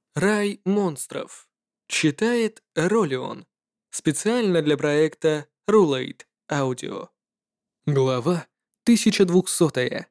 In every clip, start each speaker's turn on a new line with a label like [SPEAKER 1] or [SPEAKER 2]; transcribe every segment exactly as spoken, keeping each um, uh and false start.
[SPEAKER 1] Рай монстров. Читает Ролион. Специально для проекта Rulate Audio. Глава тысяча двухсотая.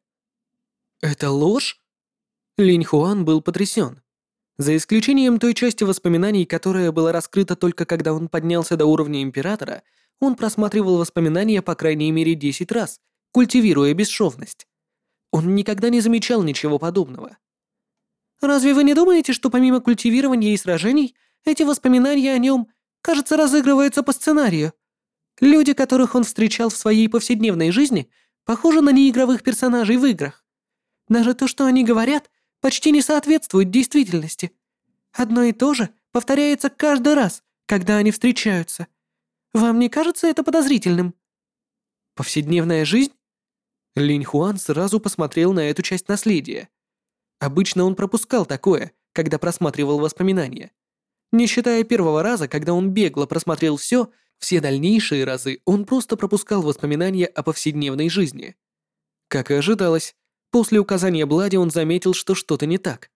[SPEAKER 1] Это ложь? Линь Хуан был потрясен. За исключением той части воспоминаний, которая была раскрыта только когда он поднялся до уровня императора, он просматривал воспоминания по крайней мере десять раз, культивируя бесшовность. Он никогда не замечал ничего подобного. Разве вы не думаете, что помимо культивирования и сражений, эти воспоминания о нем, кажется, разыгрываются по сценарию? Люди, которых он встречал в своей повседневной жизни, похожи на неигровых персонажей в играх. Даже то, что они говорят, почти не соответствует действительности. Одно и то же повторяется каждый раз, когда они встречаются. Вам не кажется это подозрительным? Повседневная жизнь? Линь Хуан сразу посмотрел на эту часть наследия. Обычно он пропускал такое, когда просматривал воспоминания. Не считая первого раза, когда он бегло просмотрел все, все дальнейшие разы он просто пропускал воспоминания о повседневной жизни. Как и ожидалось, после указания Блади он заметил, что что-то не так.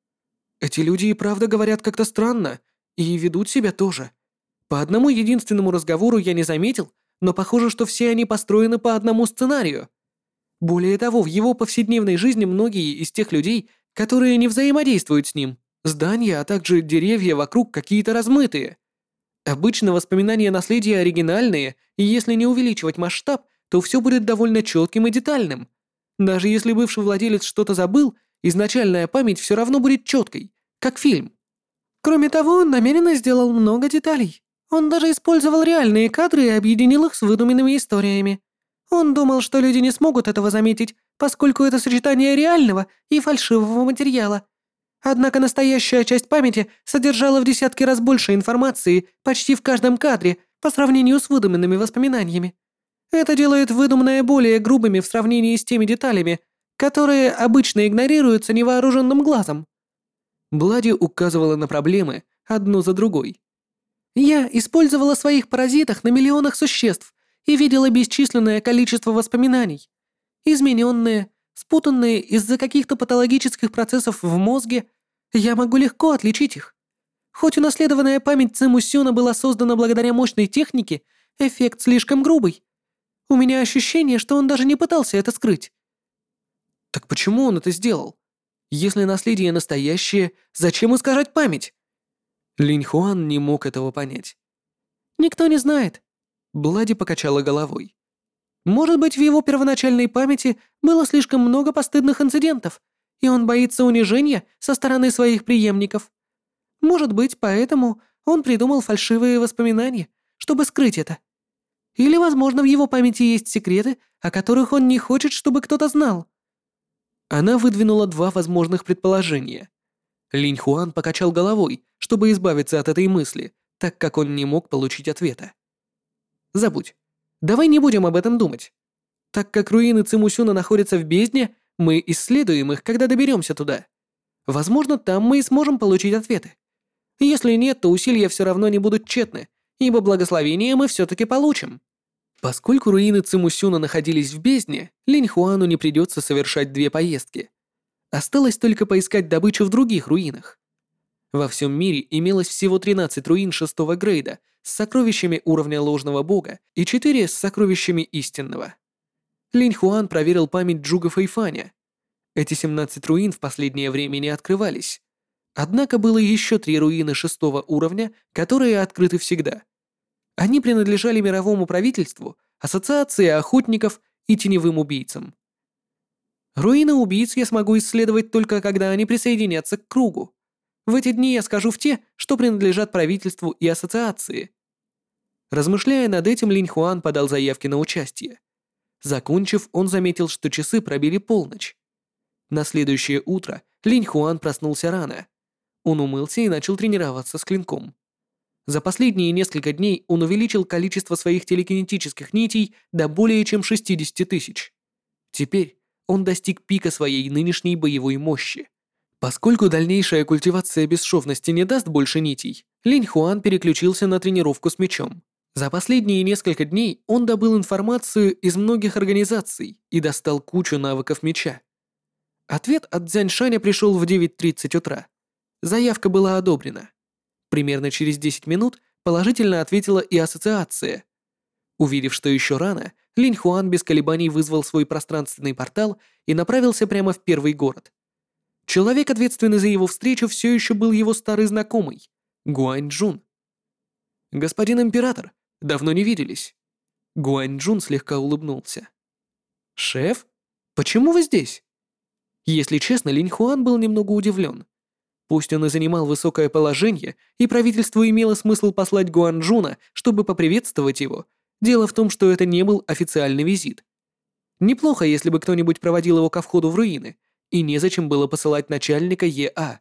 [SPEAKER 1] Эти люди и правда говорят как-то странно, и ведут себя тоже. По одному единственному разговору я не заметил, но похоже, что все они построены по одному сценарию. Более того, в его повседневной жизни многие из тех людей, которые не взаимодействуют с ним, здания, а также деревья вокруг какие-то размытые. Обычно воспоминания наследия оригинальные, и если не увеличивать масштаб, то все будет довольно четким и детальным. Даже если бывший владелец что-то забыл, изначальная память все равно будет четкой, как фильм. Кроме того, он намеренно сделал много деталей. Он даже использовал реальные кадры и объединил их с выдуманными историями. Он думал, что люди не смогут этого заметить, поскольку это сочетание реального и фальшивого материала. Однако настоящая часть памяти содержала в десятки раз больше информации почти в каждом кадре по сравнению с выдуманными воспоминаниями. Это делает выдуманное более грубыми в сравнении с теми деталями, которые обычно игнорируются невооруженным глазом. Блади указывала на проблемы одну за другой. Я использовала своих паразитах на миллионах существ и видела бесчисленное количество воспоминаний. Измененные, спутанные из-за каких-то патологических процессов в мозге, я могу легко отличить их. Хоть унаследованная память Циму Сюна была создана благодаря мощной технике, эффект слишком грубый. У меня ощущение, что он даже не пытался это скрыть. Так почему он это сделал? Если наследие настоящее, зачем искажать память? Линь Хуан не мог этого понять. Никто не знает. Блади покачала головой. Может быть, в его первоначальной памяти было слишком много постыдных инцидентов, и он боится унижения со стороны своих преемников. Может быть, поэтому он придумал фальшивые воспоминания, чтобы скрыть это. Или, возможно, в его памяти есть секреты, о которых он не хочет, чтобы кто-то знал. Она выдвинула два возможных предположения. Линь Хуан покачал головой, чтобы избавиться от этой мысли, так как он не мог получить ответа. Забудь. Давай не будем об этом думать. Так как руины Цимусюна находятся в бездне, мы исследуем их, когда доберемся туда. Возможно, там мы и сможем получить ответы. Если нет, то усилия все равно не будут тщетны, ибо благословение мы все-таки получим. Поскольку руины Цимусюна находились в бездне, Линь Хуану не придется совершать две поездки. Осталось только поискать добычу в других руинах. Во всем мире имелось всего тринадцать руин шестого грейда с сокровищами уровня ложного бога и четыре с сокровищами истинного. Линь Хуан проверил память Джуга Фэйфаня. Эти семнадцать руин в последнее время не открывались. Однако было еще три руины шестого уровня, которые открыты всегда. Они принадлежали мировому правительству, ассоциации охотников и теневым убийцам. Руины убийц я смогу исследовать только когда они присоединятся к кругу. В эти дни я скажу в те, что принадлежат правительству и ассоциации. Размышляя над этим, Линь Хуан подал заявки на участие. Закончив, он заметил, что часы пробили полночь. На следующее утро Линь Хуан проснулся рано. Он умылся и начал тренироваться с клинком. За последние несколько дней он увеличил количество своих телекинетических нитей до более чем шестидесяти тысяч. Теперь он достиг пика своей нынешней боевой мощи. Поскольку дальнейшая культивация бесшовности не даст больше нитей, Линь Хуан переключился на тренировку с мечом. За последние несколько дней он добыл информацию из многих организаций и достал кучу навыков меча. Ответ от Цзяньшаня пришел в девять тридцать утра. Заявка была одобрена. Примерно через десять минут положительно ответила и ассоциация. Увидев, что еще рано, Линь Хуан без колебаний вызвал свой пространственный портал и направился прямо в первый город. Человек, ответственный за его встречу, все еще был его старый знакомый — Гуань Джун. «Господин император, давно не виделись». Гуань Джун слегка улыбнулся. «Шеф? Почему вы здесь?» Если честно, Линь Хуан был немного удивлен. Пусть он и занимал высокое положение, и правительству имело смысл послать Гуань Джуна, чтобы поприветствовать его, дело в том, что это не был официальный визит. Неплохо, если бы кто-нибудь проводил его ко входу в руины, и незачем было посылать начальника Е А.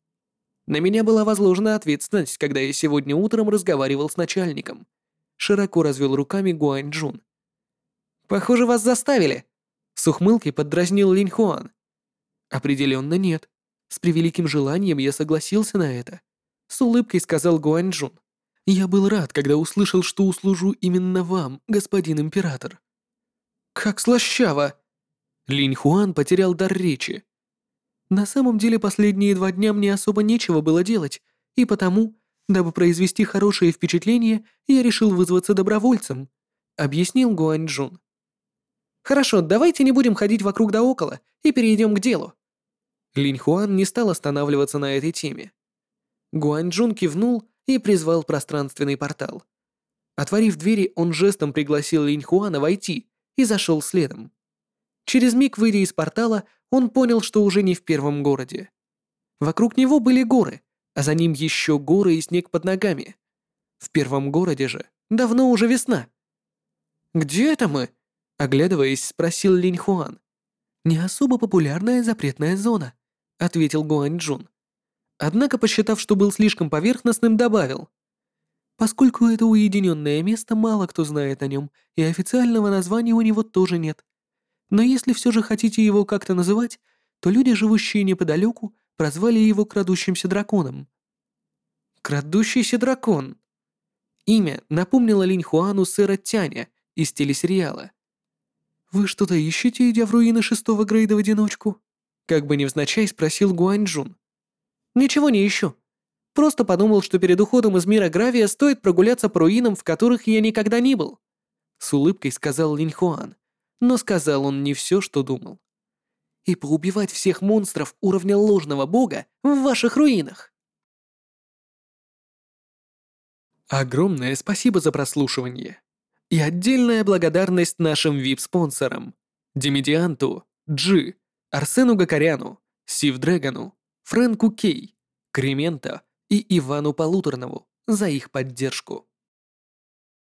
[SPEAKER 1] На меня была возложена ответственность, когда я сегодня утром разговаривал с начальником. Широко развел руками Гуань Джун. «Похоже, вас заставили!» С ухмылкой поддразнил Линь Хуан. «Определенно нет. С превеликим желанием я согласился на это», — с улыбкой сказал Гуань Джун. «Я был рад, когда услышал, что услужу именно вам, господин император». «Как слащаво!» Линь Хуан потерял дар речи. «На самом деле последние два дня мне особо нечего было делать, и потому, дабы произвести хорошее впечатление, я решил вызваться добровольцем», — объяснил Гуань Джун. «Хорошо, давайте не будем ходить вокруг да около и перейдем к делу». Линь Хуан не стал останавливаться на этой теме. Гуань Джун кивнул и призвал пространственный портал. Отворив двери, он жестом пригласил Линь Хуана войти и зашел следом. Через миг, выйдя из портала, он понял, что уже не в первом городе. Вокруг него были горы, а за ним еще горы и снег под ногами. В первом городе же давно уже весна. «Где это мы?» — оглядываясь, спросил Линь Хуан. «Не особо популярная запретная зона», — ответил Гуань Джун. Однако, посчитав, что был слишком поверхностным, добавил. «Поскольку это уединенное место, мало кто знает о нем, и официального названия у него тоже нет. Но если все же хотите его как-то называть, то люди, живущие неподалеку, прозвали его крадущимся драконом». «Крадущийся дракон». Имя напомнило Линь Хуану сэра Тяня из телесериала. «Вы что-то ищете, идя в руины шестого грейда в одиночку?» Как бы невзначай спросил Гуань Джун. «Ничего не ищу. Просто подумал, что перед уходом из мира Гравия стоит прогуляться по руинам, в которых я никогда не был», с улыбкой сказал Линь Хуан, но сказал он не все, что думал. «И поубивать всех монстров уровня ложного бога в ваших руинах». Огромное спасибо за прослушивание. И отдельная благодарность нашим ви ай пи-спонсорам: Демидианту, Джи, Арсену Гакаряну, Сив Дрэгону, Фрэнку Кей, Кремента и Ивану Полуторнову за их поддержку.